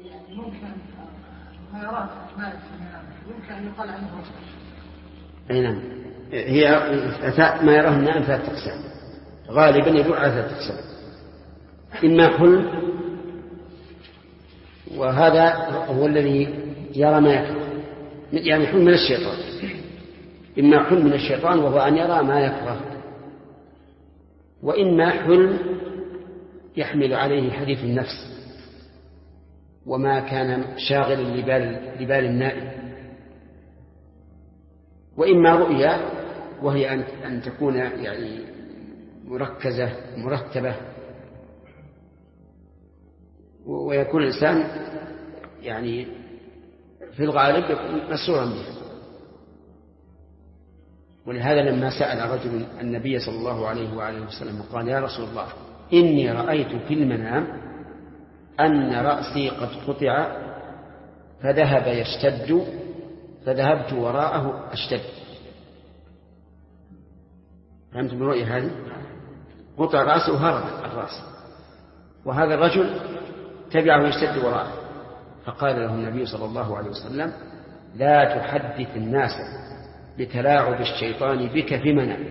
يعني ممكن ما يراه ما يمكن أن يقال عنه أي نعم. هي ما يراه النائم ثلاث أقسام، غالبا يدور على ثلاث أقسام: إما حلم، وهذا هو الذي يرى ما يكره، يعني حلم من الشيطان، إما حلم من الشيطان وهو أن يرى ما يكره، وإما حلم يحمل عليه حديث النفس وما كان شاغلا لبال النائم، وإما رؤيا وهي أن تكون يعني مركزة مرتبة، ويكون الإنسان يعني في الغالب يكون مسرورا بها. ولهذا لما سأل رجل النبي صلى الله عليه وآله وسلم قال: يا رسول الله، إني رأيت في المنام أن رأسي قد قطع فذهب يشتد فذهبت وراءه أشتد. فهمتم الرؤية هذه؟ قطع رأسه وهرب الرأس، وهذا الرجل تبعه يشتد وراءه، فقال له النبي صلى الله عليه وسلم: لا تحدث الناس بتلاعب الشيطان بك في منام.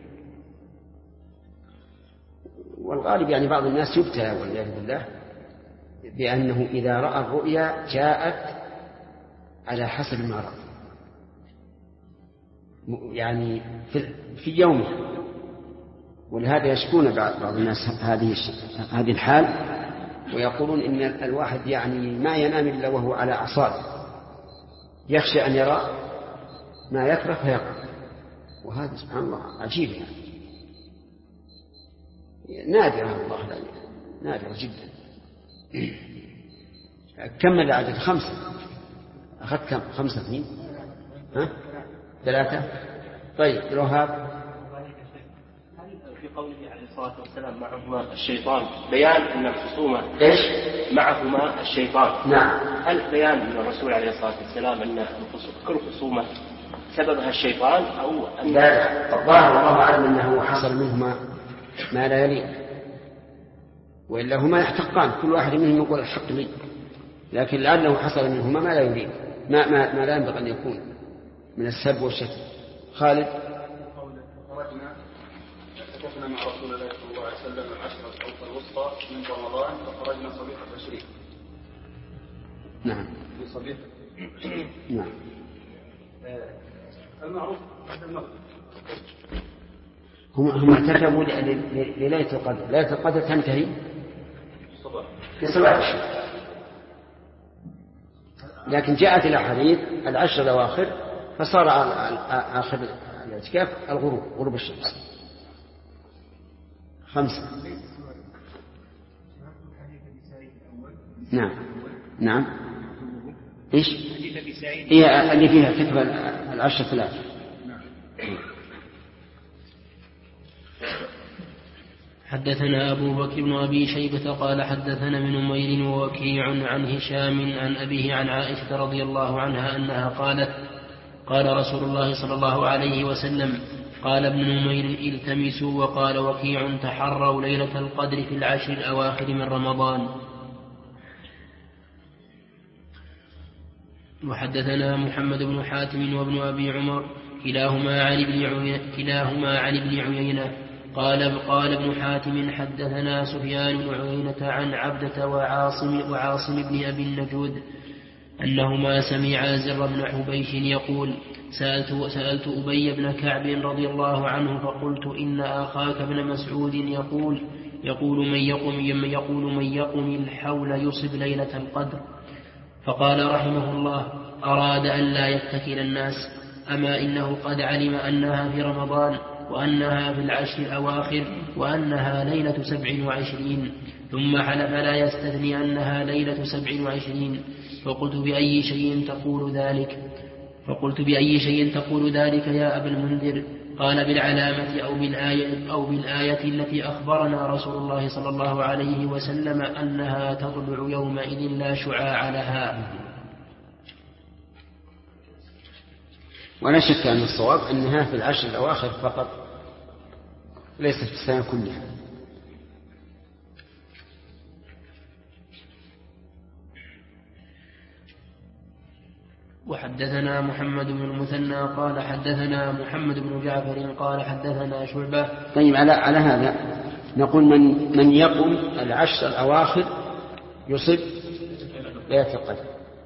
والغالب يعني بعض الناس يبتلى والعياذ بالله بأنه إذا رأى الرؤيا جاءت على حسب ما رأى، يعني في يومه. ولهذا يشكون بعض الناس هذه الحال، ويقولون إن الواحد يعني ما ينام إلا وهو على أعصابه، يخشى أن يرى ما يكره فيقع. وهذا سبحان الله عجيب، يعني نادرة، الله لا، نادرة جدا. كمل عدد 5، أخذت كم؟ 5 2 3. طيب الوهاب في قوله عليه الصلاة والسلام: معهما الشيطان، بيان أن الخصومة إيش؟ معهما الشيطان. نعم. هل بيان من الرسول عليه الصلاة والسلام أن كل خصومة سببها الشيطان أو أن لا؟ الظاهر والله أعلم أنه حصل منهما ما لا يليق، وإلا هما يحتقان، كل واحد منهم يقول الحق لي، لكن لعله حصل منهما ما لا يليق، ما لا ينبغي أن يكون من السب والشتم. خالد: خرجنا مع رسول الله صلى الله عليه وسلم العشرة أو الوسطى من رمضان، فخرجنا صبيحة 20. نعم. في صبيحة. نعم. المعروف هم اعتكفوا لليلة القدر. ليلة القدر تنتهي في صباح الشهر، لكن جاءت الأحاديث 10 الأواخر، فصار آخر الاعتكاف غروب الشمس. 5. نعم. إيش؟ هي اللي فيها كتب 10 3. حدثنا أبو بكر بن أبي شيبة قال حدثنا من نمير ووكيع عن هشام عن أبيه عن عائشة رضي الله عنها أنها قالت: قال رسول الله صلى الله عليه وسلم: قال ابن نمير: التمسوا. وقال وكيع: تحروا ليلة القدر في 10 الأواخر من رمضان. وحدثنا محمد بن حاتم وابن أبي عمر كلاهما عن ابن عيينة قال ابن حاتم: حدثنا سفيان بن عيينة عن عبدة وعاصم بن أبي النجود أنهما سمعا زر بن حبيش يقول: سألت أبي بن كعب رضي الله عنه فقلت: إن أخاك ابن مسعود يقول من يقم الحول يصب ليلة القدر. فقال رحمه الله: أراد أن لا يتكل الناس، أما إنه قد علم أنها في رمضان وأنها في 10 الأواخر وأنها ليلة 27، ثم حلف لا يستثني أنها ليلة 27. فقلت: بأي شيء تقول ذلك يا أبا المنذر؟ قال: بالعلامة أو بالآية التي أخبرنا رسول الله صلى الله عليه وسلم أنها تطلع يومئذ لا شعاع لها. ولا شك أن الصواب أنها في 10 الأواخر فقط، ليست في السنة كلها. وحدثنا محمد بن المثنى قال حدثنا محمد بن جعفر قال حدثنا شعبة. طيب على هذا نقول من يقم العشر الأواخر يصب ليلة القدر.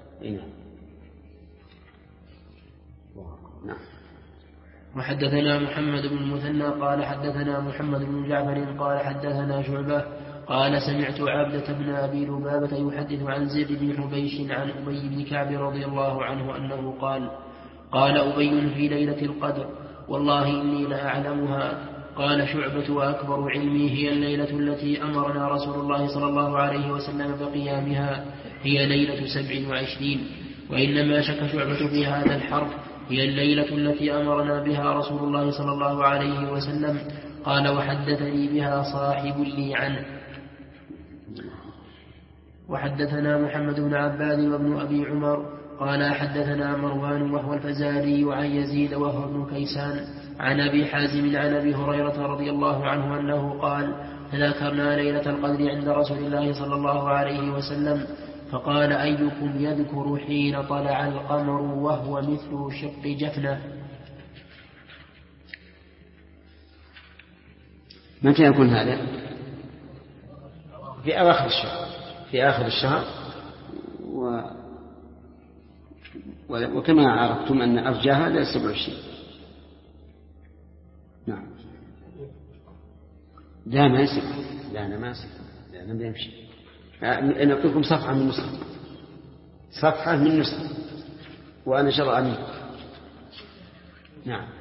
نعم. وحدثنا محمد بن المثنى قال حدثنا محمد بن جعفر قال حدثنا شعبة قال سمعت عبدة بن أبي لبابة يحدث عن زيد بن حبيش عن أبي بن كعب رضي الله عنه أنه قال أبي في ليلة القدر والله إني لأعلمها. قال شعبة وأكبر علمي هي الليلة التي أمرنا رسول الله صلى الله عليه وسلم بقيامها هي ليلة 27. وإنما شك شعبة في هذا الحرف هي الليلة التي أمرنا بها رسول الله صلى الله عليه وسلم. قال وحدثني بها صاحب لي عنه. وحدثنا محمد بن عباد وابن أبي عمر قال حدثنا مروان وهو الفزاري عن يزيد وهو ابن كيسان عن أبي حازم عن أبي هريرة رضي الله عنه أنه قال ذكرنا ليلة القدر عند رسول الله صلى الله عليه وسلم فقال أيكم يذكر حين طلع القمر وهو مثل شق جفنة. متى يكون هذا؟ في آخر الشهر وكما عرفتم أن أرجاها لا 27. نعم. لا ما يصير، لا أنا ما يصير، لا أنا بيمشي. أنا أقول لكم صفحة من نسخة وأنا شرع أمين. نعم.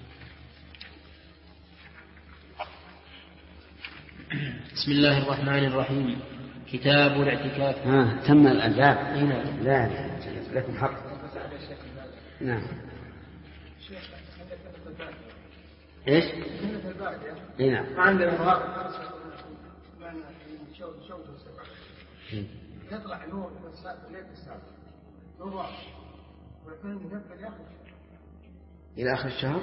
بسم الله الرحمن الرحيم. كتاب الاعتكاف. تم الأداب. لا لكم حق. نعم. ايش؟ نعم. ما عندنا مواقف يطلع نور ليلة السابع نور واضح ولكن يبقى إلى آخر الشهر.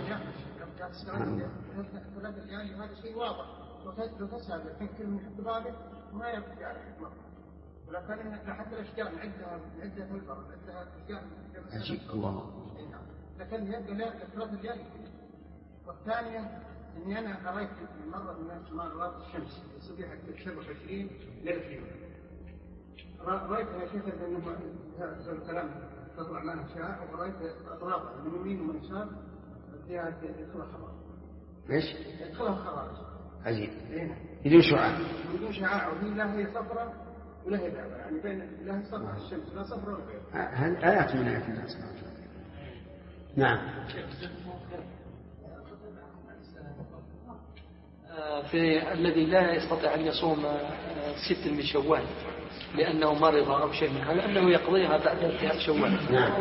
يعني هذا شيء واضح لو تسأل الحين كل من يحط باله ما يبقى على حكمه ولكن حتى الأشجار نعدها في البر نعدها أشجار أجيب الله. لكن يبقى لا ثلاثة ليالي. والثانية إني أنا قريت مرة من مرات الشمس صبيحة 27 ليلة يوم رأيت يا شيخ أنه هذا الكلام تطلع معنا شاع ورأيت أطراف من يمين ومن يسار فيها يدخلها خضار. إيش؟ يدخلها خضار. عجيب. بدون شعاع. بدون شعاع وهي لا هي صفراء ولا هي بيضاء يعني بين لا هي صفراء الشمس لا صفراء ولا بيضاء. هذه آيات من آيات الله سبحانه وتعالى. نعم. في الذي لا يستطيع أن يصوم 6 من شوال لأنه مرض أو شيء من هذا أنه يقضيها بعد انتهاء شوال.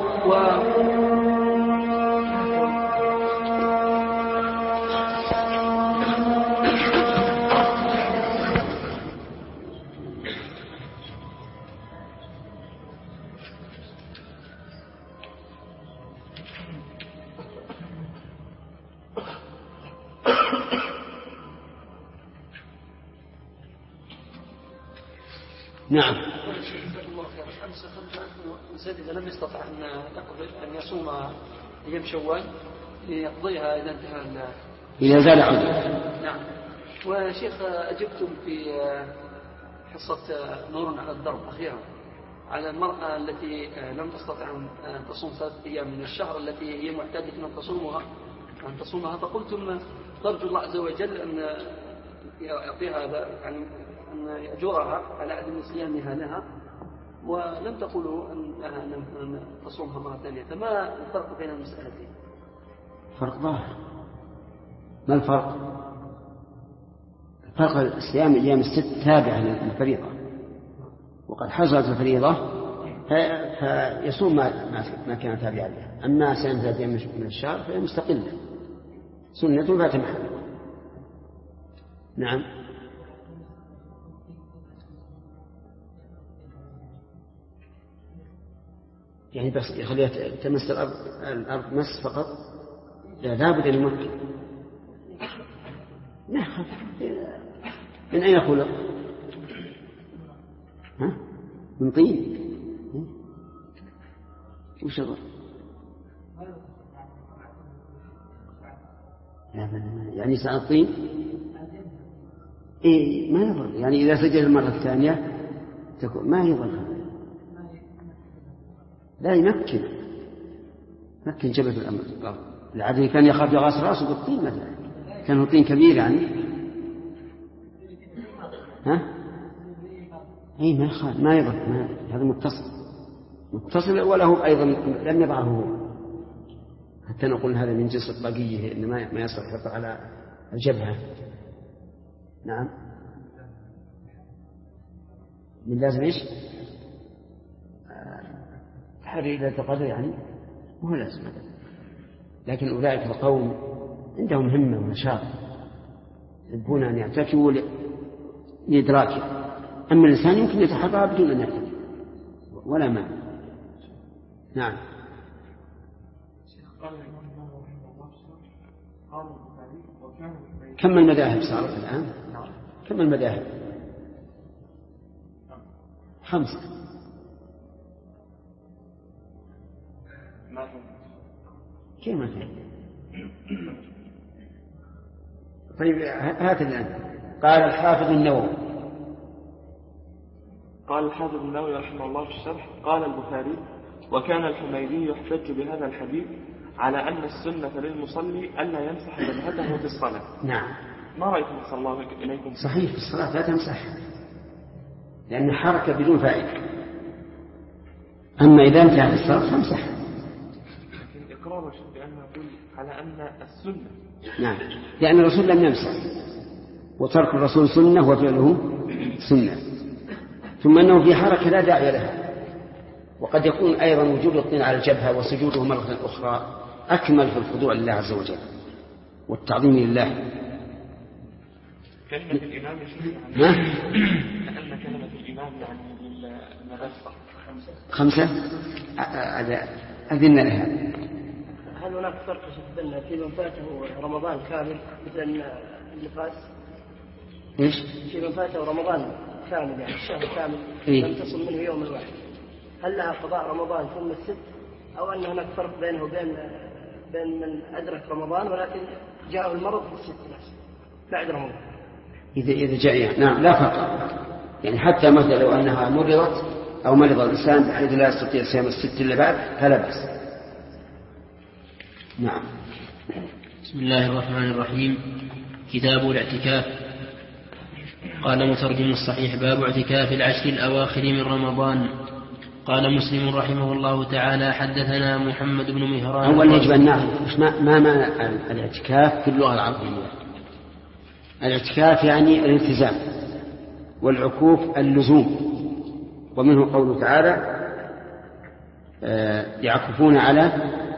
نعم. إذا لم يستطع أن يصوم أيام شوال يقضيها إذا انتهى إذا زال عذره. نعم. وشيخ أجبتم في حصة نور على الدرب أخيرا على المرأة التي لم تستطع أن تصوم 3 أيام من الشهر التي هي معتادة أن تصومها فقلتم ترجو الله عز وجل أن يعطيها يعني أن يأجرها على عدم صيامها لها ولم تقولوا أن تصومها مرة ثانية. فما الفرق بين المسألتين؟ فرق ظاهر. ما الفرق؟ فرق الصيام أيام 6 تابعة للفريضة وقد حصلت الفريضة فيصوم ما كان تابعا لها. أما صيام 3 أيام من الشهر فهي مستقلة سنة فات محله. نعم. يعني بس يخليها تمس الأرض مس فقط لا بد أن يمكن. نعم. من أين خلق؟ من طين. وش هذا؟ يعني سأطين إيه ما يضر، يعني إذا سجل المرة الثانية ما يضر، لا يمكن جبل الأمر. العدل كان يخاف يغاص راسه بالطين مثلا، كان طين كبير يعني أي ما يخاف ما يضر، هذا متصل وله أيضا لم يضعه هو حتى نقول هذا من جنس الطاقية إن ما يصلح يحط على الجبهة. نعم من لازم إيش تحري إلى القدر يعني مو لازم، لكن أولئك القوم عندهم همة ونشاط يحبون أن يعتكفوا لإدراكه، أما الإنسان يمكن يتحرى بدون أن يعتكف ولا ما. نعم كم المذاهب صارت الآن؟ كم المذاهب؟ 5. كيف ما في؟ طيب هات الآن. قال الحافظ النووي رحمه الله في الشرح قال البخاري: وكان الحميدي يحتج بهذا الحديث على أن السنة للمصلي ألا يمسح جبهته في الصلاة. نعم ما رأيكم صلى الله إليكم؟ صحيح في الصلاة لا تمسح لأن حركة بدون فائدة، أما إذا انتهى في الصلاة فامسح. لكن إقرار بأنه يقول على أن السنة. نعم لأن الرسول لم يمسح، وترك الرسول سنة وفعله سنة، ثم أنه في حركة لا داعي لها. وقد يكون أيضا وجود الطين على الجبهة وسجوده مرة أخرى أكمل في الخضوع لله عز وجل والتعظيم لله. كلمة الإمام لأن كلمة الإمام يعني للمبسط 5 أذن لها. هل هناك فرق في من فاته رمضان كامل مثل النفاس؟ إيش؟ في من فاته رمضان كامل يعني الشهر كامل لم تصم منه يوم واحد، هل لها قضاء رمضان ثم الست، أو أن هناك فرق بينه وبين من أدرك رمضان ولكن جاءه المرض في الست نفسه بعد رمضان؟ إذا جاء نعم لا فرق، يعني حتى مثلا لو أنها مرضت أو مرض الإنسان بحيث لا يستطيع صيام الست اللي بعد فلا بأس. نعم. بسم الله الرحمن الرحيم. كتاب الاعتكاف. قال مترجم الصحيح: باب اعتكاف العشر الأواخر من رمضان. قال مسلم رحمه الله تعالى: حدثنا محمد بن مهران. أولا يجب أن نعرف ما معنى الاعتكاف في اللغة العربية. الاعتكاف يعني الالتزام، والعكوف اللزوم، ومنه قوله تعالى: يعكفون على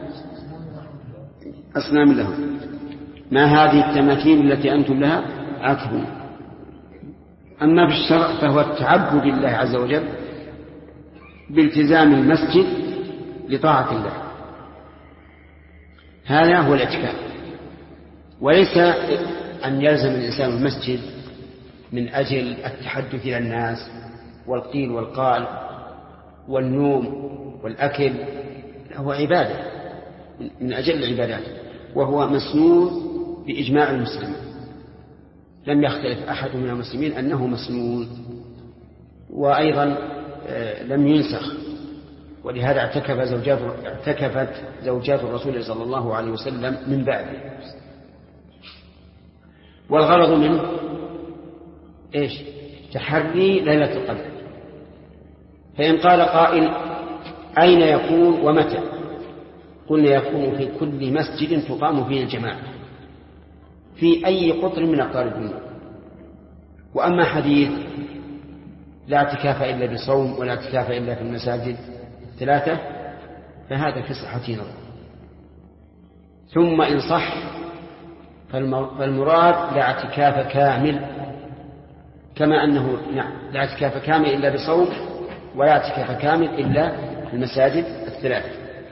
أصنام لهم. ما هذه التماثيل التي أنتم لها عاكفون. أما في الشرع فهو التعبد لله عز وجل بالتزام المسجد لطاعة الله، هذا هو الاعتكاف. وليس أن يلزم الإنسان المسجد من أجل التحدث إلى الناس والقيل والقال والنوم والأكل، هو عبادة من أجل العبادات، وهو مسنون بإجماع المسلمين، لم يختلف أحد من المسلمين أنه مسنون، وأيضا لم ينسخ. ولهذا اعتكفت زوجات الرسول صلى الله عليه وسلم من بعده. والغرض منه إيش؟ تحري ليلة القدر. فإن قال قائل: أين يكون ومتى؟ قلنا: يكون في كل مسجد تقام فيه الجماعة في أي قطر من أقطار الدنيا. وأما حديث لا اعتكاف إلا بصوم ولا اعتكاف إلا في المساجد 3 فهذا في صحته نظر. ثم إن صح فالمراد لا اعتكاف كامل، كما أنه لا اعتكاف كامل إلا بصوم ولا اعتكاف كامل إلا في المساجد 3.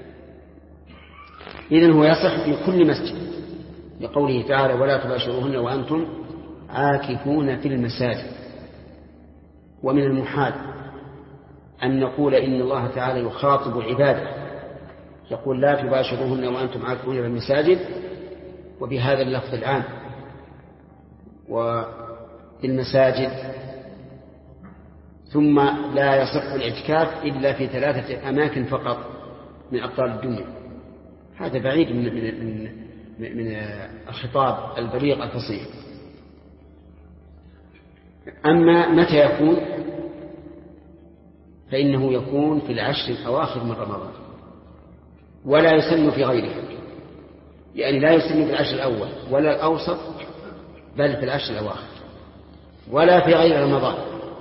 إذن هو يصح في كل مسجد، لقوله تعالى: ولا تباشروهن وأنتم عاكفون في المساجد. ومن المحال أن نقول إن الله تعالى يخاطب عباده يقول لا تباشروهن وأنتم عاكفون في المساجد، وبهذا اللفظ العام وبالمساجد. ثم لا يصح الاعتكاف إلا في 3 أماكن فقط من أقطار الدنيا. هذا بعيد من الخطاب البليغ الفصيح. أما متى يكون؟ فإنه يكون في 10 الأواخر من رمضان، ولا يسن في غيره، يعني لا يسن في 10 الأول ولا الأوسط، بل في 10 الأواخر، ولا في غير رمضان.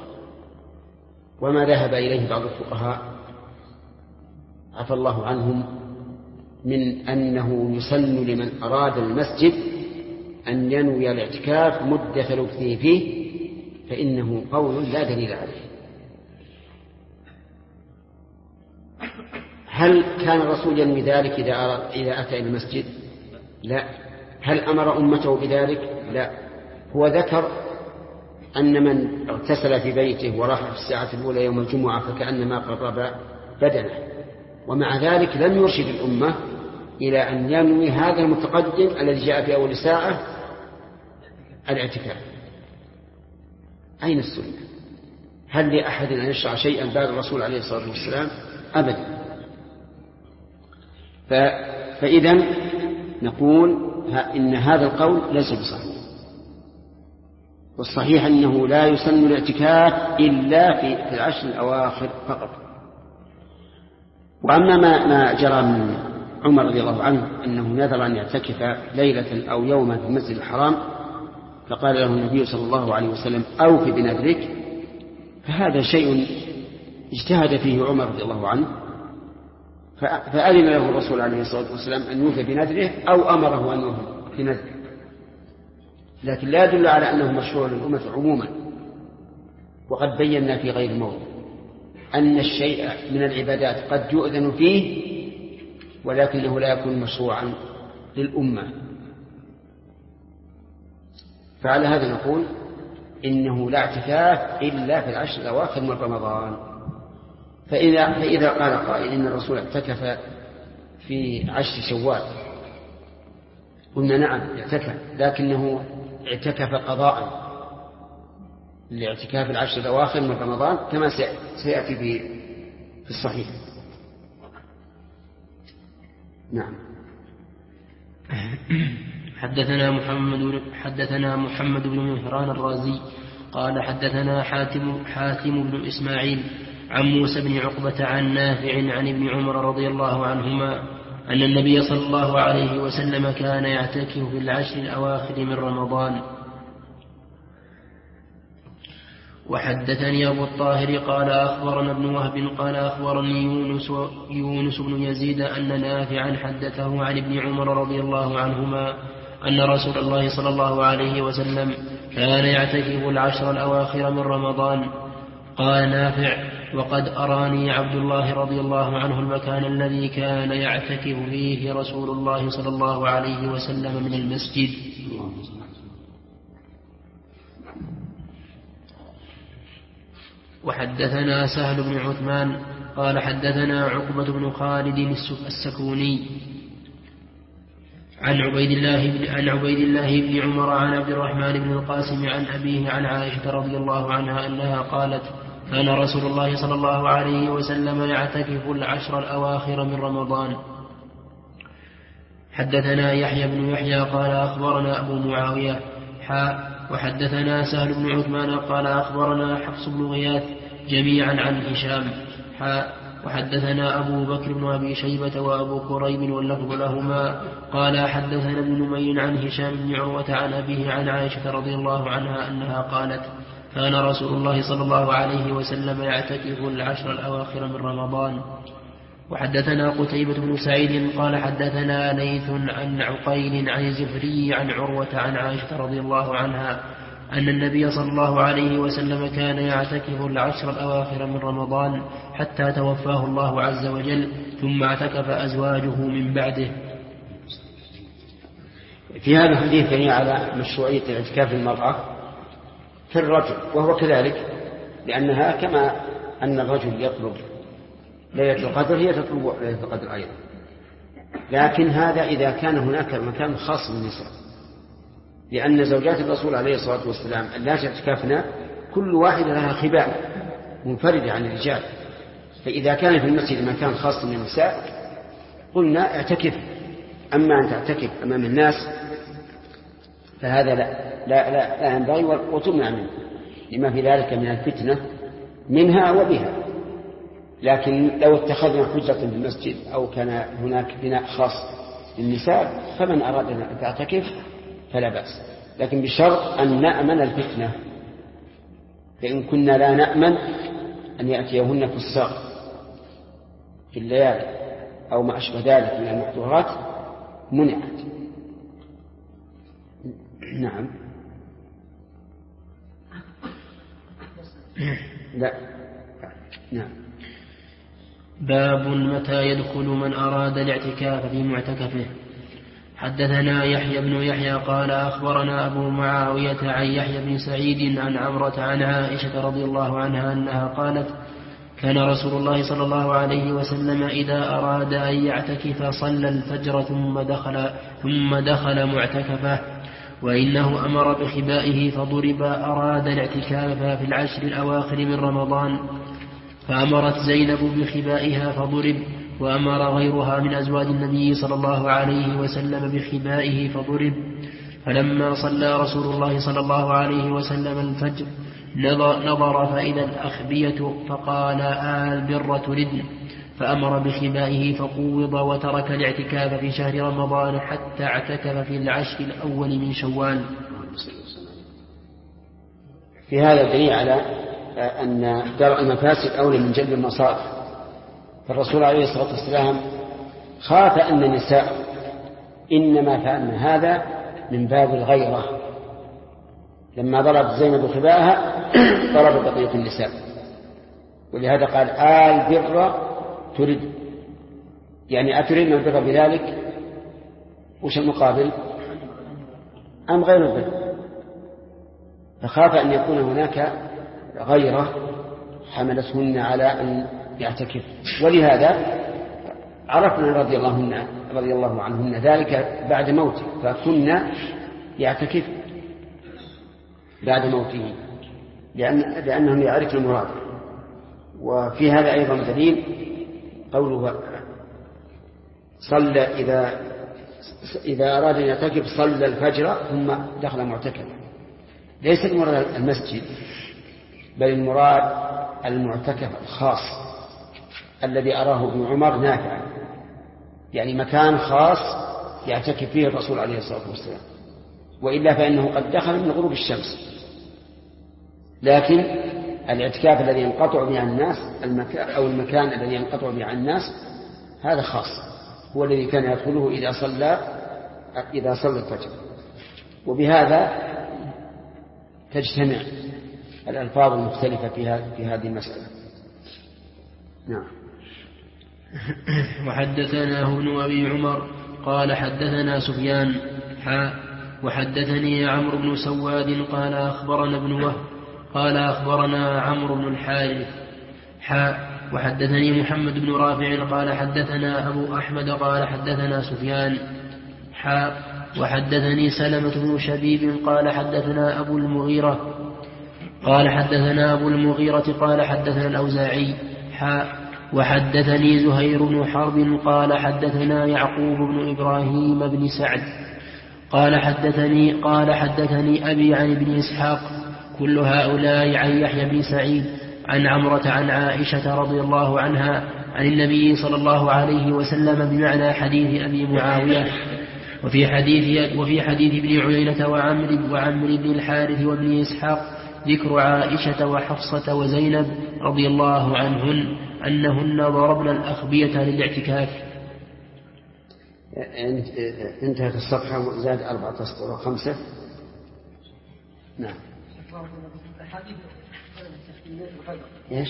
وما ذهب إليه بعض الفقهاء عفى الله عنهم من أنه يسن لمن أراد المسجد أن ينوي الاعتكاف مدة لبثه فيه، فإنه قول لا دليل عليه. هل كان الرسول ينوي ذلك إذا أتى إلى المسجد؟ لا. هل أمر أمته بذلك؟ لا. هو ذكر أن من اغتسل في بيته وراح في الساعة الأولى يوم الجمعة فكأنما قرب بدنه، ومع ذلك لم يرشد الأمة إلى أن ينوي هذا المتقدم الذي جاء في أول ساعة الاعتكاف. أين السنة؟ هل لأحد أن يشرع شيئا بعد الرسول عليه الصلاة والسلام؟ أبدا. فإذا نقول إن هذا القول ليس بصحيح، والصحيح أنه لا يسن الاعتكاف إلا في 10 الأواخر فقط. وأما ما جرى من عمر رضي الله عنه أنه نذر أن يعتكف ليلة أو يوما في المسجد الحرام، فقال له النبي صلى الله عليه وسلم أوف بنذرك، فهذا شيء اجتهد فيه عمر رضي الله عنه، فأذن له الرسول عليه الصلاة والسلام أن يوفي بنذره أو أمره أن يوفي بنذره، لكن لا يدل على أنه مشروع للأمة عموما. وقد بينا في غير موضع أن الشيء من العبادات قد يؤذن فيه ولكنه لا يكون مشروعا للأمة. فعلى هذا نقول إنه لا اعتكاف إلا في 10 الأواخر من رمضان. فإذا قال قائل إن الرسول اعتكف في 10 شوال، قلنا نعم اعتكف، لكنه اعتكف قضاء لاعتكاف 10 الأواخر من رمضان كما سيأتي في الصحيح. نعم. حدثنا محمد بن مهران الرازي قال حدثنا حاتم بن إسماعيل عن موسى بن عقبة عن نافع عن ابن عمر رضي الله عنهما أن النبي صلى الله عليه وسلم كان يعتكف في 10 الأواخر من رمضان. وحدثني أبو الطاهر قال أخبرنا ابن وهب قال أخبرني يونس بن يزيد أن نافعا حدثه عن ابن عمر رضي الله عنهما أن رسول الله صلى الله عليه وسلم كان يعتكف 10 الأواخر من رمضان. قال نافع: وقد أراني عبد الله رضي الله عنه المكان الذي كان يعتكف فيه رسول الله صلى الله عليه وسلم من المسجد. وحدثنا سهل بن عثمان قال حدثنا عقبة بن خالد السكوني عن عبيد الله بن عمر عن عبد الرحمن بن القاسم عن أبيه عن عائشة رضي الله عنها أنها قالت: كان رسول الله صلى الله عليه وسلم يعتكف 10 الأواخر من رمضان. حدثنا يحيى بن يحيى قال أخبرنا أبو معاوية وحدثنا سهل بن عثمان قال أخبرنا حفص بن غياث جميعا عن هشام وحدثنا أبو بكر بن أبي شيبة وأبو كريب واللفظ لهما قال حدثنا ابن نمير عن هشام بن عروة عن أبيه عن عائشة رضي الله عنها أنها قالت: كان رسول الله صلى الله عليه وسلم يعتكف 10 الأواخر من رمضان. وحدثنا قتيبة بن سعيد قال حدثنا ليث عن عقيل عن الزهري عن عروة عن عائشة رضي الله عنها أن النبي صلى الله عليه وسلم كان يعتكف 10 الأواخر من رمضان حتى توفاه الله عز وجل، ثم اعتكف أزواجه من بعده. في هذا الحديث يعني على مشروعية اعتكاف المرأة في الرجل، وهو كذلك، لأنها كما أن الرجل يطلب ليلة القدر هي تطلب ليلة القدر أيضا. لكن هذا إذا كان هناك مكان خاص بالنساء، لأن زوجات الرسول عليه الصلاة والسلام اللاتي اعتكفنا كل واحدة لها خباء منفردة عن الرجال، فإذا كان في المسجد مكان خاص للنساء قلنا اعتكف. أما أن تعتكف أمام الناس فهذا لا ينبغي وتمنع منه لما في ذلك من الفتنة منها وبها. لكن لو اتخذنا حجة في المسجد أو كان هناك بناء خاص للنساء فمن أراد أن تعتكف فلا بأس، لكن بشرط أن نأمن الفتنة، فإن كنا لا نأمن أن يأتيهن فساق في الليالي أو ما أشبه ذلك من المحظورات منعت. نعم. لا. نعم. باب متى يدخل من أراد الاعتكاف في معتكفه. حدثنا يحيى بن يحيى قال أخبرنا أبو معاوية عن يحيى بن سعيد عن عمرة عن عائشة رضي الله عنها أنها قالت كان رسول الله صلى الله عليه وسلم إذا أراد أن يعتكف صلى الفجر ثم دخل معتكفه، وإنه أمر بخبائه فضرب. أراد الاعتكاف في العشر الأواخر من رمضان فأمرت زينب بخبائها فضرب، وأمر غيرها من أزواج النبي صلى الله عليه وسلم بخبائه فضرب. فلما صلى رسول الله صلى الله عليه وسلم الفجر نظر فإذا الأخبية فقال البر تردن، فأمر بخبائه فقوض وترك الاعتكاف في شهر رمضان حتى اعتكف في العشر الأول من شوال. في هذا الدليل على أن درء المفاسد أولى من جلب المصائب، فالرسول عليه الصلاة والسلام خاف أن النساء إنما فعلن هذا من باب الغيرة، لما ضربت زينب خباءها ضرب بقية النساء، ولهذا قال البر ترد، يعني أتريد البر بذلك، وش المقابل أم غير البر؟ فخاف أن يكون هناك غيرة حملتهن على أن يعتكف، ولهذا عرفنا رضي الله عنهن ذلك بعد موته، فكنا يعتكف بعد موته لأنهم يعرفن المراد. وفي هذا أيضا دليل قوله صلى إذا أراد أن يعتكف صلى الفجر ثم دخل معتكفا، ليس المراد المسجد بل المراد المعتكف الخاص الذي أراه ابن عمر نافعا، يعني مكان خاص يعتكف فيه الرسول عليه الصلاة والسلام، وإلا فإنه قد دخل من غروب الشمس. لكن الاعتكاف الذي ينقطع به عن الناس أو المكان الذي ينقطع به عن الناس هذا خاص، هو الذي كان يدخله إذا صلى الفجر. وبهذا تجتمع الألفاظ المختلفة في هذه المسألة. نعم. وحدثناه ابن أبي عمر قال حدثنا سفيان وحدثني عمرو بن سواد قال أخبرنا ابن وهب قال أخبرنا عمرو بن الحارث وحدثني محمد بن رافع قال حدثنا أبو أحمد قال حدثنا سفيان وحدثني سلمة بن شبيب قال حدثنا أبو المغيرة قال حدثنا الأوزاعي وحدثني زهير بن حرب قال حدثنا يعقوب بن إبراهيم بن سعد قال حدثني أبي عن ابن إسحاق، كل هؤلاء عن يحيى بن سعيد عن عمرة عن عائشة رضي الله عنها عن النبي صلى الله عليه وسلم بمعنى حديث أبي معاوية. وفي حديث ابن عيينة وعمرو بن الحارث وابن إسحاق ذكر عائشة وحفصة وزينب رضي الله عنهن أنهن ضربن الأخبية للاعتكاف. انتهت الصفحة وزاد 4 أسطر 5. نعم. ايش؟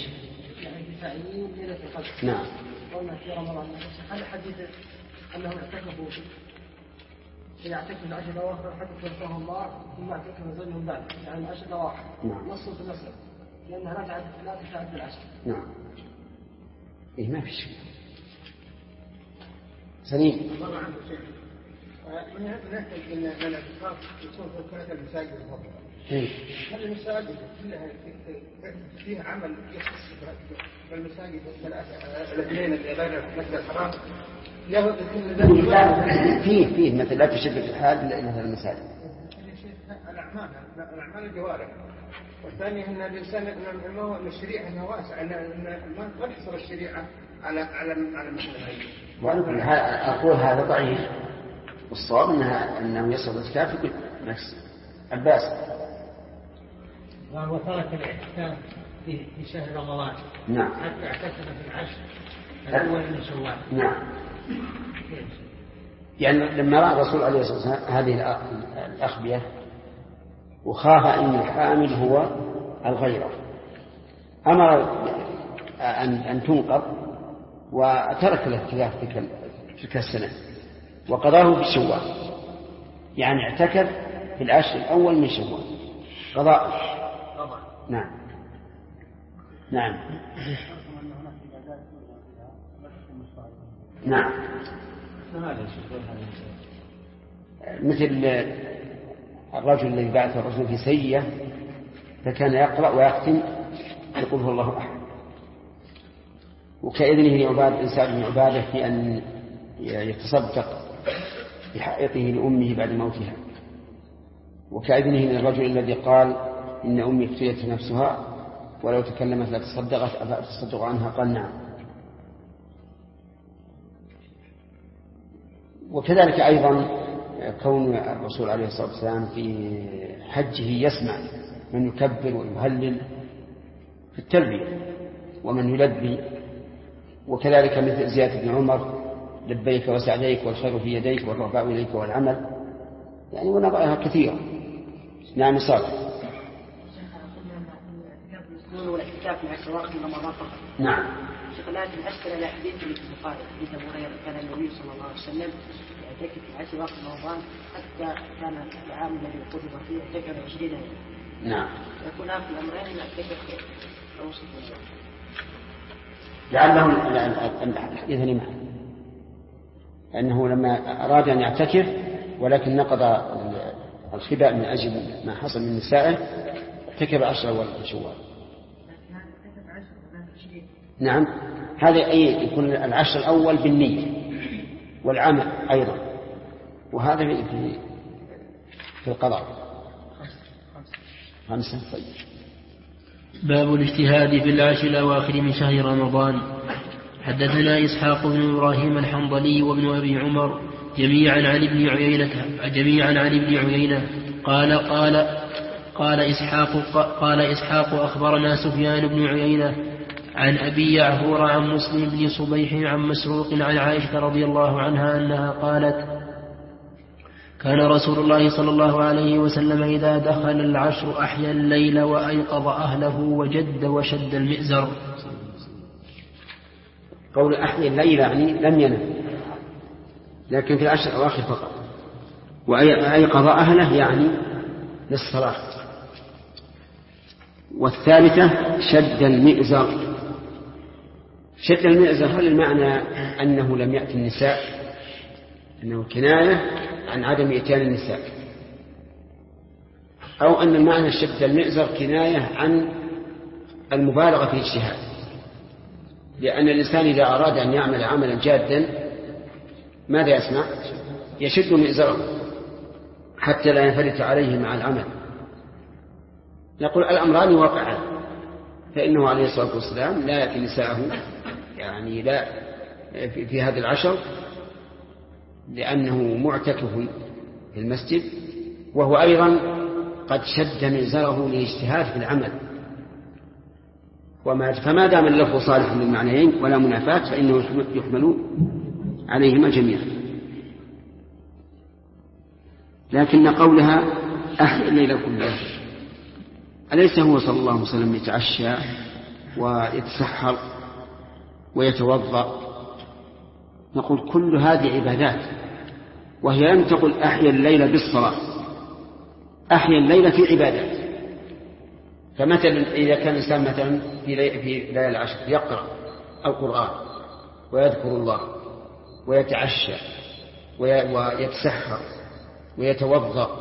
نعم. قلنا في رمضان هل حديث أنهم اعتكفوا يعتكف العشر الأواخر حتى يرضاه الله ثم اعتكف زوجهم بعد، يعني العشر الأواخر. نعم. نص في المسألة لأنها لا تتعدى العشر. نعم. إيه ما في شيء. سليم. مرة عنده شيء نحتاج أن الاعتكاف يكون في كل المساجد المفضلة. هل المساجد كلها فيها عمل يخص بالمساجد الاثنين اللي غير مثل الحرام؟ فيه مثل لا تشد في الحال إلا مثل المساجد. الأعمال الجوارح. والثاني أن الإنسان أنه الشريعة أنه واسع، أن ما تحصل الشريعة على مثل هذه. وعلى كل حال أقول هذا ضعيف، والصواب أنه يصل الاعتكاف في نفس عباس. وهو ترك الاعتكاف في شهر رمضان. نعم. حتى اعتكف في العشر الأول من شوال. نعم. يعني لما رأى الرسول عليه الصلاة والسلام هذه الأخبية وخاف أن الحامل هو الغيرة أمر أن تنقض وترك الاعتكاف تلك السنة وقضاه في شوال، يعني اعتكف في العشر الأول من شوال قضاء. نعم. نعم. نعم. مثل الرجل الذي بعث الرسول في سيئة فكان يقرأ ويختم يقول هو الله أحد، وكإذنه لعباد إنسان من عباده في أن يتصدق بحائطه لأمه بعد موتها، وكإذنه للرجل الذي قال إن أمي افتلت نفسها ولو تكلمت لا تصدقت أفأتصدق عنها؟ قال نعم. وكذلك أيضا كون الرسول عليه الصلاة والسلام في حجه يسمع من يكبر ويهلل في التلبية ومن يلبي، وكذلك مثل زيادة بن عمر لبيك وسعديك والخير في يديك والرغباء إليك والعمل، يعني ونظرها كثيرة. نعم صادق. والاعتكاف مع السواق من رمضان فقط. نعم. شيخ لازم أسأل على حديث البخاري حديث أبو هريرة كان النبي صلى الله عليه وسلم يعتكف في 10 وقت رمضان حتى كان العام الذي قدم فيه اعتكف 20 يوما. نعم. يكون في الأمرين يعتكف أوسط اليوم. لعله الحديث لمعنى أنه لما أراد أن يعتكف ولكن نقض الخباء من أجل ما حصل من نسائه اعتكف 10 أول من شوال. نعم. هذا أي يكون العشر الأول بالنية والعمل أيضا، وهذا في القضاء 5. طيب. باب الاجتهاد في العشر الأواخر من شهر رمضان. حدثنا إسحاق بن إبراهيم الحنظلي وابن أبي عمر جميعا عن ابن عيينة قال إسحاق أخبرنا سفيان بن عيينة عن أبي يعفور عن مسلم بن صبيح عن مسروق عن عائشة رضي الله عنها أنها قالت كان رسول الله صلى الله عليه وسلم إذا دخل العشر أحيا الليل وأيقظ أهله وجد وشد المئزر. قول أحيا الليل يعني لم ينم، لكن في العشر الأواخر فقط. وأيقظ أهله يعني للصلاة. والثالثة شد المئزر. شد المئزر هل المعنى أنه لم يأتي النساء، أنه كناية عن عدم إتيان النساء، أو أن المعنى شد المئزر كناية عن المبالغة في الاجتهاد، لأن الإنسان إذا أراد أن يعمل عملا جادا ماذا يصنع؟ يشد مئزره حتى لا ينفلت عليه مع العمل. نقول الأمران واقعان، فإنه عليه الصلاة والسلام لا يأتي نساءه يعني لا في هذا العشر لأنه معتكف في المسجد، وهو أيضا قد شد مئزره للاجتهاد في العمل. فما دام اللفظ صالح للمعنيين ولا منافاة فإنه يحمل عليهما جميعا. لكن قولها أحيا الليل كله أليس هو صلى الله عليه وسلم يتعشى ويتسحر ويتوضأ؟ نقول كل هذه عبادات، وهي لم تقل أحيا الليل بالصلاة، أحيا الليل في عبادات. فمثلا إذا كان الإنسان مثلا في ليالي العشر يقرأ القرآن ويذكر الله ويتعشى ويتسحر ويتوضأ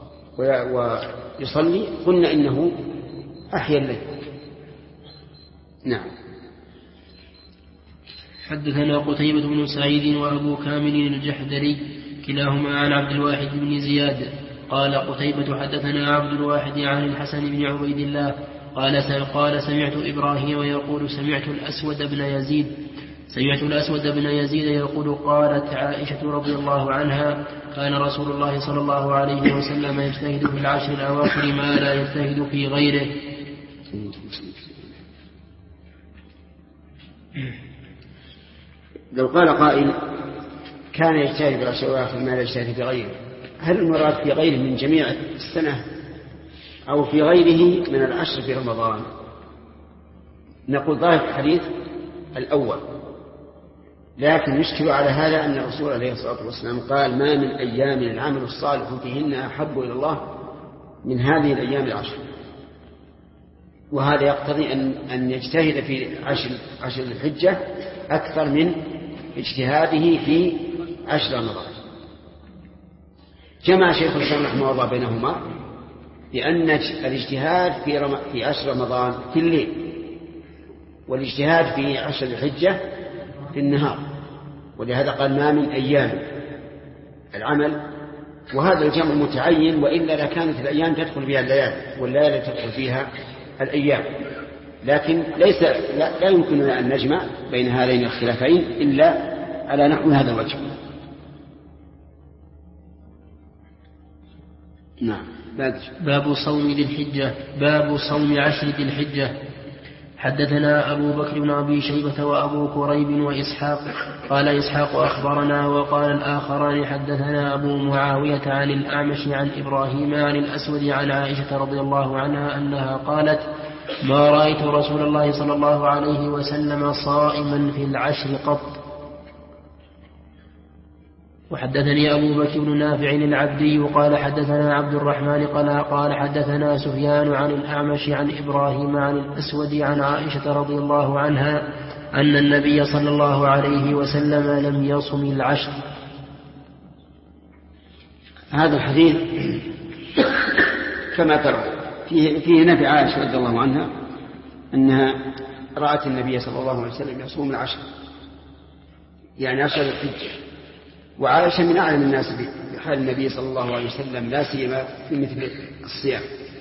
ويصلي قلنا إنه أحيا الليل. نعم. حدثنا قتيبة بن سعيد وأبو كامل الجحدري كلاهما عن عبد الواحد بن زياد قال قتيبة حدثنا عبد الواحد عن الحسن بن عبيد الله قال سمعت إبراهيم يقول سمعت الأسود بن يزيد يقول قالت عائشة رضي الله عنها كان رسول الله صلى الله عليه وسلم يجتهد في العشر الأواخر ما لا يجتهد في غيره. لو قال قائل كان يجتهد في العشر الأواخر ما لا يجتهد في غيره، هل المراد في غيره من جميع السنة أو في غيره من العشر في رمضان؟ نقول ظاهر الحديث الأول، لكن يشكل على هذا أن الرسول عليه الصلاة والسلام قال ما من أيام العمل الصالح فيهن أحب إلى الله من هذه الأيام العشر، وهذا يقتضي أن يجتهد في عشر الحجة أكثر من اجتهاده في عشر رمضان. جمع شيخ الإسلام رحمه الله بينهما لأن الاجتهاد في عشر رمضان في الليل، والاجتهاد في عشر الحجة في النهار، ولهذا قال ما من أيام العمل، وهذا الجمع متعين، وإلا لكانت الأيام تدخل فيها الليالي والليالي تدخل فيها الأيام، لكن لا يمكننا أن نجمع بين هذين الخلافين إلا على نحو هذا الوجه. نعم. باب صوم ذي الحجة. باب صوم عشر ذي الحجة. حدثنا أبو بكر بن أبي شيبة وأبو كريب وإسحاق قال إسحاق أخبرنا وقال الآخران حدثنا أبو معاوية عن الأعمش عن إبراهيم عن الأسود عن عائشة رضي الله عنها أنها قالت ما رأيت رسول الله صلى الله عليه وسلم صائما في العشر قط. وحدثني أبو بكر بن نافع العبدي قال حدثنا عبد الرحمن قال حدثنا سفيان عن الأعمش عن إبراهيم عن الأسود عن عائشة رضي الله عنها أن النبي صلى الله عليه وسلم لم يصم العشر. هذا الحديث كما ترى فيه نفي عائشة رضي الله عنها أنها رأت النبي صلى الله عليه وسلم يصوم العشر، يعني عشر الحجة، وعائشة من أعلم الناس بحال النبي صلى الله عليه وسلم لا سيما في مثل الصيام،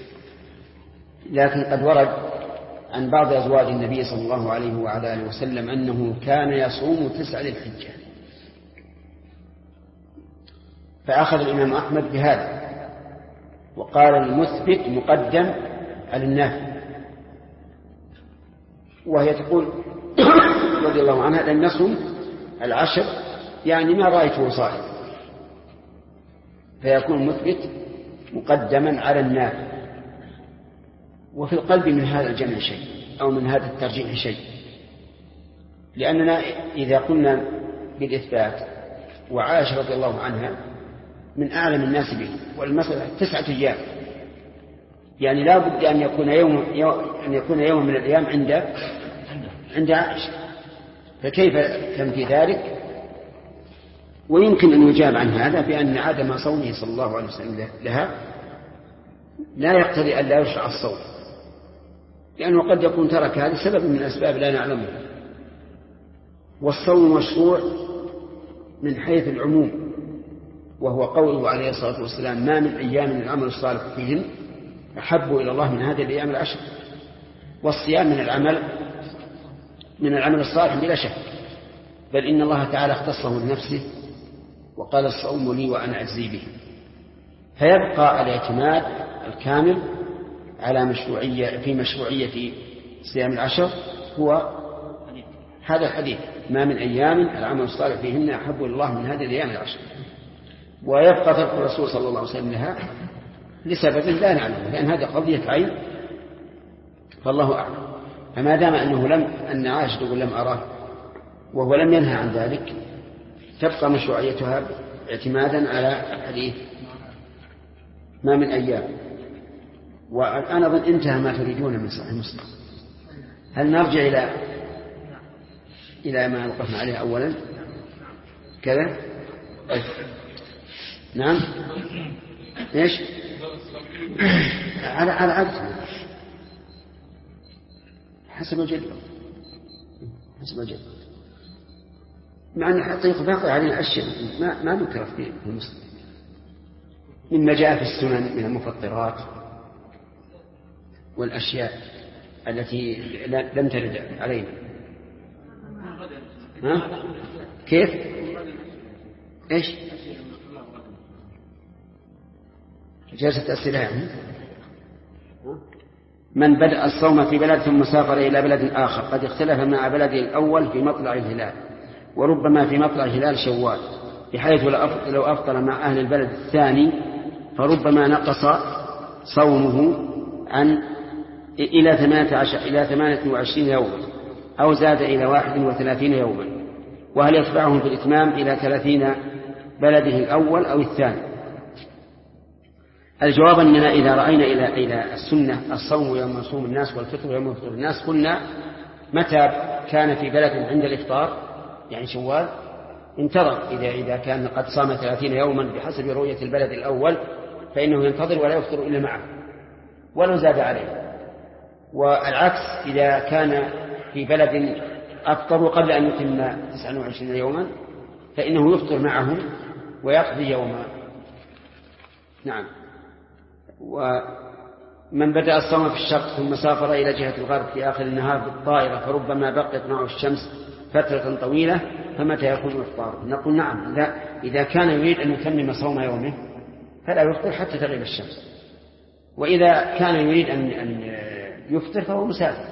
لكن قد ورد عن بعض أزواج النبي صلى الله عليه وعلى آله وسلم أنه كان يصوم 9 ذي الحجة، فأخذ الإمام أحمد بهذا وقال المثبت مقدم على النافي، وهي تقول رضي الله عنها لم يصم العشر، يعني ما رأيته صائم، فيكون مثبت مقدما على النافي. وفي القلب من هذا الجمع شيء أو من هذا الترجيح شيء، لأننا إذا قلنا بالإثبات وعائشة رضي الله عنها من أعلم الناس به، والمسألة 9 أيام، يعني لا بد أن يكون يوم من الأيام عند عائشة، فكيف تنفي ذلك؟ ويمكن أن يجاب عن هذا بأن عدم صومه صلى الله عليه وسلم لها لا يقتضي أن لا يشرع الصوم، لأنه قد يكون ترك هذا سبب من الأسباب لا نعلمها. والصوم مشروع من حيث العموم، وهو قوله عليه الصلاة والسلام ما من أيام العمل الصالح فيهن أحب إلى الله من هذه الأيام العشر. والصيام من العمل الصالح بلا شك، بل إن الله تعالى اختصه لنفسه وقال الصوم لي وأنا أجزي به. فيبقى الاعتماد الكامل على مشروعية صيام العشر هو هذا الحديث ما من أيام العمل الصالح فيهن أحب إلى الله من هذه الأيام العشر. ويبقى ترك الرسول صلى الله عليه وسلم لها لسبب لا نعلمه، لأن هذه قضية عين فالله أعلم. فما دام أن عائشة تقول لم أراه وهو لم ينهى عن ذلك، تبقى مشروعيتها اعتمادا على حديث ما من أيام. والآن أظن انتهى ما تريدون من صحيح مسلم. هل نرجع إلى ما وقفنا عليه أولا؟ كذا. نعم. إيش؟ على عبد حسب الجدول، حسب الجدول، مع أن الحقيقة باقي علينا أشياء ما ذكرت في المسلم مما جاء في السنن من المفطرات والأشياء التي لم ترد علينا. ها؟ كيف؟ إيش؟ جلسة أسئلة يعني. من بدأ الصوم في بلد ثم سافر إلى بلد آخر قد اختلف مع بلده الأول في مطلع الهلال، وربما في مطلع الهلال شوال، بحيث لو أفطر مع أهل البلد الثاني فربما نقص صومه إلى 28 يوما، أو زاد إلى 31 يوما، وهل يتبعهم في الإتمام إلى 30 بلده الأول أو الثاني؟ الجواب أننا إذا رأينا إلى السنة الصوم يوم يصوم الناس والفطر يوم يفطر الناس، قلنا متى كان في بلد عند الإفطار يعني شوال انتظر، إذا كان قد صام 30 يوما بحسب رؤية البلد الأول فإنه ينتظر ولا يفطر إلا معه ولو زاد عليه. والعكس إذا كان في بلد أفطر قبل أن يتم 29 يوما فإنه يفطر معهم ويقضي يوما. نعم. ومن بدأ الصوم في الشرق ثم سافر إلى جهة الغرب في آخر النهار بالطائرة فربما بقيت معه الشمس فترة طويلة، فمتى يكون إفطاره؟ نقول نعم، إذا كان يريد أن يتمم صوم يومه فلا يفطر حتى تغيب الشمس، وإذا كان يريد أن يفطر فهو مسافر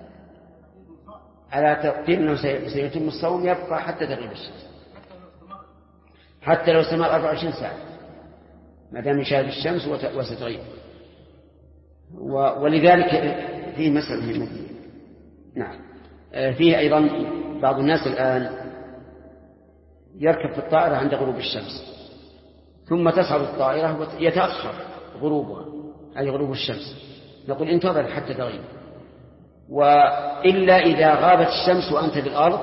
على تقدير أنه سيتم الصوم يبقى حتى تغيب الشمس، حتى لو استمر 24 ساعة ما دام يشاهد الشمس وستغيب. ولذلك فيه مسألة. نعم. فيه أيضا بعض الناس الآن يركب في الطائرة عند غروب الشمس ثم تصعد الطائرة ويتأخر غروبها أي غروب الشمس، نقول انتظر حتى تغيب، وإلا إذا غابت الشمس وأنت بالأرض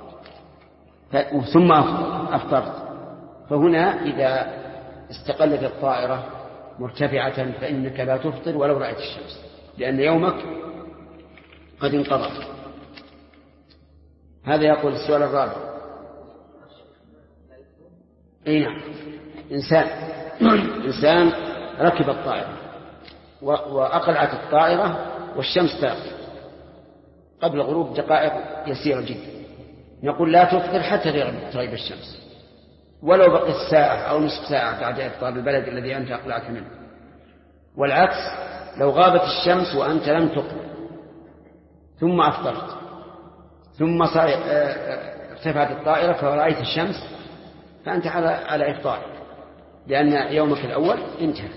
ثم أفطرت، فهنا إذا استقلت الطائرة مرتفعة فإنك لا تفطر ولو رأيت الشمس، لأن يومك قد انقضى. هذا يقول السؤال الرابع. أي نعم. إنسان ركب الطائرة وأقلعت الطائرة والشمس تغرب قبل غروب دقائق يسيرة جدا، نقول لا تفطر حتى تغيب الشمس ولو بقيت ساعة أو نصف ساعة بعد إفطار البلد الذي أنت أقلعت منه. والعكس لو غابت الشمس وأنت لم تقلع ثم أفطرت ثم ارتفعت الطائرة فرأيت الشمس فأنت على إفطار، لأن يومك الأول انتهى.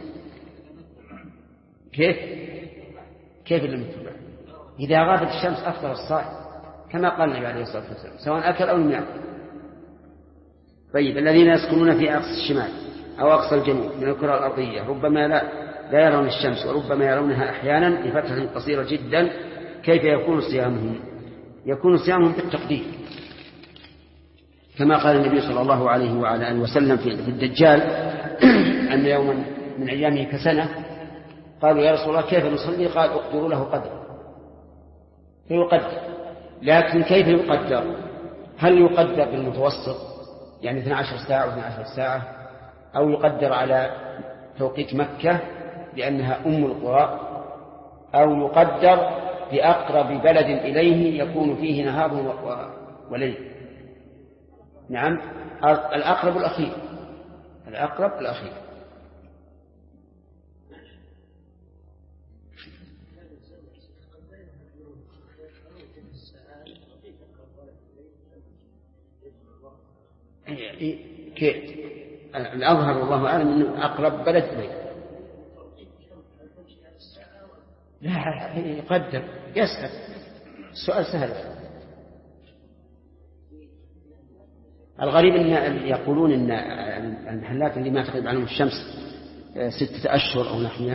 كيف لم يفطر؟ إذا غابت الشمس أفطر الصائم كما قال النبي عليه الصلاة والسلام سواء أكل أو لم يأكل. طيب، الذين يسكنون في أقصى الشمال أو أقصى الجنوب من الكرة الأرضية ربما لا يرون الشمس وربما يرونها أحيانا لفترة قصيرة جدا، كيف يكون صيامهم؟ يكون صيامهم بالتقدير كما قال النبي صلى الله عليه وعلى آله وسلم في الدجال أن يوما من أيامه كسنة. قالوا يا رسول الله كيف نصلي؟ قال اقدروا له قدر فيقدر. لكن كيف يقدر؟ هل يقدر بالمتوسط يعني 12 ساعة و12 ساعة، أو يقدر على توقيت مكة لأنها أم القرى، أو يقدر بأقرب بلد إليه يكون فيه نهار وليل؟ نعم، الأقرب الأخير. الأظهر والله أعلم أنه أقرب بلد إليه. لا يقدر، يسأل السؤال سهل. الغريب أن يقولون أن المحلات اللي ما تغيب عنهم الشمس 6 أشهر أو نحوها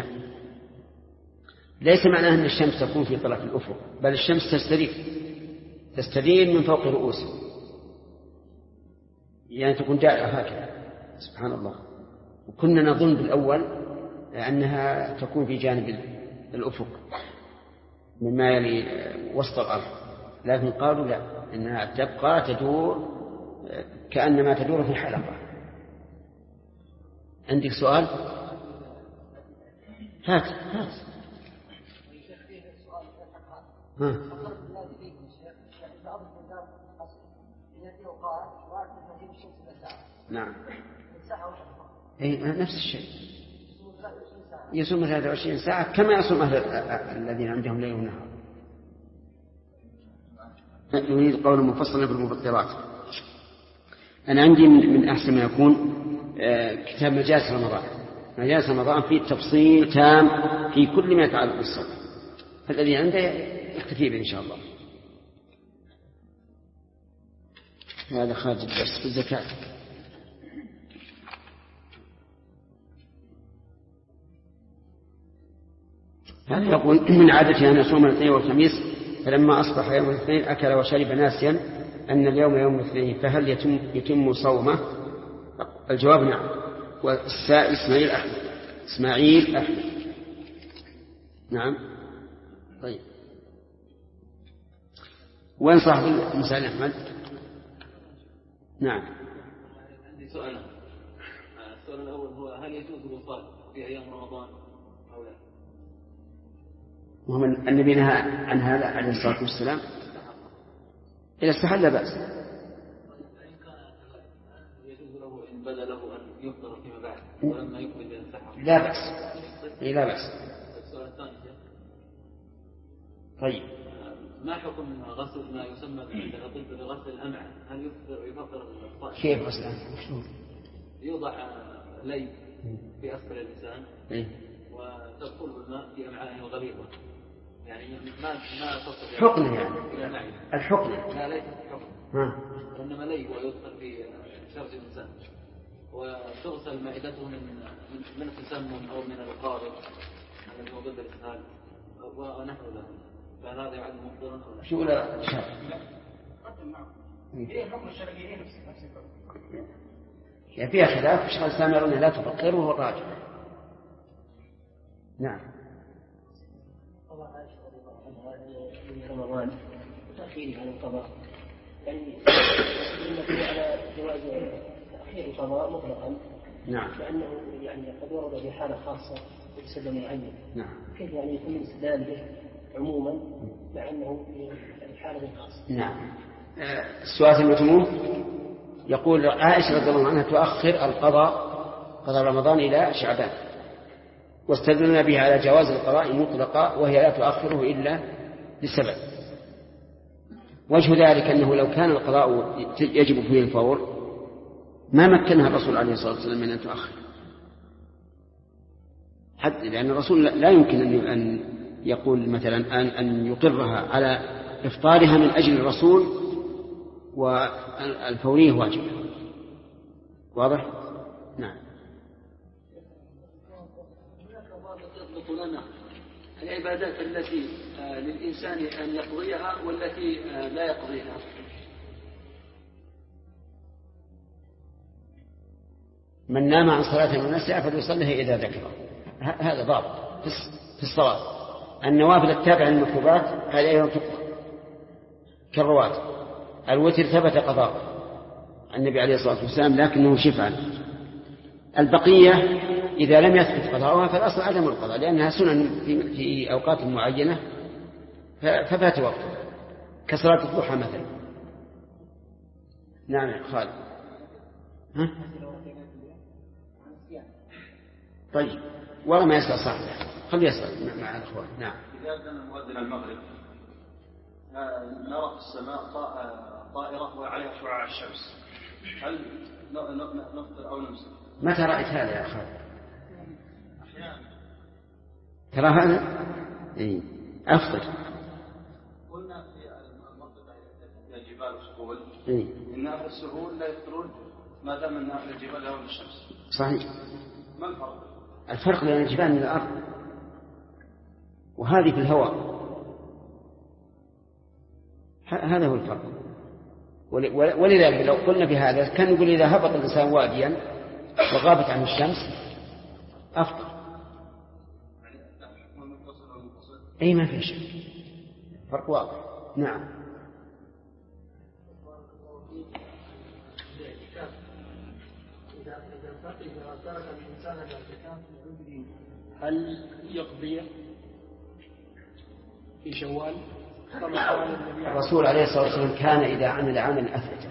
ليس معناه أن الشمس تكون في طرف الأفق، بل الشمس تستدير من فوق رؤوسهم. يعني تكون دائرة هكذا. سبحان الله. وكنا نظن بالأول أنها تكون في جانب الأفق مما يلي وسط الأرض، لكن قالوا لا، إنها تبقى تدور كأنما تدور في حلقة. عندك سؤال؟ هات. نعم. نفس الشيء، يصوم 23 ساعة كما يصوم أهل الذين عندهم ليل ونهار. نريد قولا مفصلا في المفطرات. أنا عندي من أحسن ما يكون كتاب مجالس رمضان. مجالس رمضان فيه تفصيل تام في كل ما يتعلق بالصوم، فالذي عنده يكتفي به إن شاء الله. هذا خارج الدرس في الزكاة. هذا يقول من عادته أن يصوم الاثنين والخميس، فلما أصبح يوم الاثنين أكل وشرب ناسيا أن اليوم يوم الاثنين، فهل يتم صومه؟ الجواب نعم. والسائل إسماعيل أحمد. نعم. طيب، وين صاحب المسائل أحمد؟ نعم. عندي سؤال. السؤال الأول هو هل يجوز الوصال في أيام رمضان أو لا؟ وهو النبي نهى عن هذا عليه الصلاة والسلام. إذا استحل لا بأس. يجوز له إن بدا له أن يفطر فيما بعد ولما يكمل السحر لا بأس. لا بأس. السؤال الثاني. طيب، ما حكم غسل ما يسمى بغسل الأمعاء؟ هل يفطر الصائم؟ كيف غسل الأمعاء؟ يوضع لي في أسفل اللسان وتدخل الماء في أمعائه الغليظة، يعني ما تصل حقن يعني الحقن. لا ليس حقن، وإنما لي ويدخل في شرج الإنسان وتغسل معدته من التسمم أو من القارب الذي هو ضد الإسهال ونحو ذلك، فهل هذا يعد مفطرا أو لا؟ شو لا شرع؟ ايه حكم الشرعي نفس يعني فيها خلاف. شيخ الإسلام يرون لا تفطر وهو الراجح. نعم. طبعا عائشة رضي الله عنها في رمضان تأخيره عن القضاء، يعني يدل على جواز تأخير القضاء مطلقا. نعم. لأنه يعني قد ورد في حالة خاصة بسبب معين. نعم. كيف يعني يكون الاستدلال به عموما مع أنه في حالة خاصة؟ نعم. السؤال المتموم يقول عائشة رضي الله عنها تؤخر قضاء رمضان إلى شعبان، واستدلنا به على جواز القضاء مطلقا، وهي لا تؤخره إلا لسبب. وجه ذلك أنه لو كان القضاء يجب فيه الفور ما مكنها الرسول عليه الصلاة والسلام من أن تؤخر، حتى لأن الرسول لا يمكن أن يقول مثلا أن يقرها على إفطارها من أجل الرسول والفورية واجبة. واضح؟ نعم. يضبط لنا العبادات التي للإنسان أن يقضيها والتي لا يقضيها. من نام عن صلاة ونسيها فليصلها إذا ذكره. هذا ضابط في الصلاة. النوافل التابعة للمكتوبات هذه أيضا تقضى كالرواتب. الوتر ثبت قضاء النبي عليه الصلاة والسلام لكنه شفعا. البقية إذا لم يثبت قضاؤها فالأصل عدم القضاء، لأنها سنن في أوقات معينة ففات وقتها كصلاة الضحى مثلا. نعم يا خالد. طيب، والله ما يسأل صاحبه، خليه يسأل مع الأخوان. نعم. إذا كان المؤذن المغرب نرى في السماء طائرة وعليها شعاع الشمس، هل نفطر أو نمسك؟ متى رأيت هذا يا خالد؟ ترى هذا؟ إيه. أفطر. قلنا في المنطقة الجبال والسهول إيه. إن أهل السهول لا يفطرون ما دام أن أهل الجبال يرون الشمس. صحيح. ما الفرق؟ الفرق بين الجبال من الأرض، وهذه في الهواء. هذا هو الفرق. ولذلك لو قلنا بهذا كان نقول إذا هبط الإنسان واديا وغابت عنه الشمس أفطر. أي ما في شيء، فرق واضح. نعم. هل يقضي في شوال؟ الرسول عليه الصلاة والسلام كان إذا عمل عملا أثبته،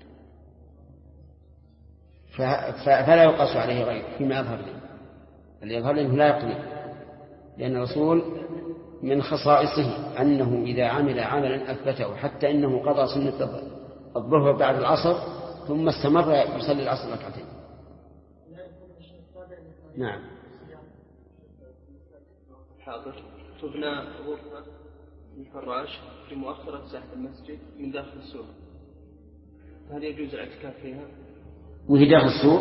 فلا يقاس عليه غيره فيما يظهر له. اللي يظهر له لا يقضي، لأن الرسول من خصائصه أنه إذا عمل عملا أثبته، حتى إنه قضى سنة الظهر بعد العصر ثم استمر يصلي العصر ركعتين. نعم. حاضر. تبنى غرفة الفراش في مؤخرة ساحة المسجد من داخل السور، هل يجوز الاعتكاف فيها؟ وهي داخل السور؟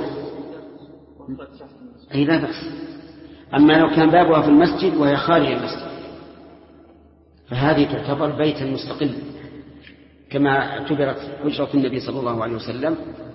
أي لا بأس. أما لو كان بابها في المسجد وهي خارج المسجد فهذه تعتبر بيتا مستقل كما اعتبرت هجرة النبي صلى الله عليه وسلم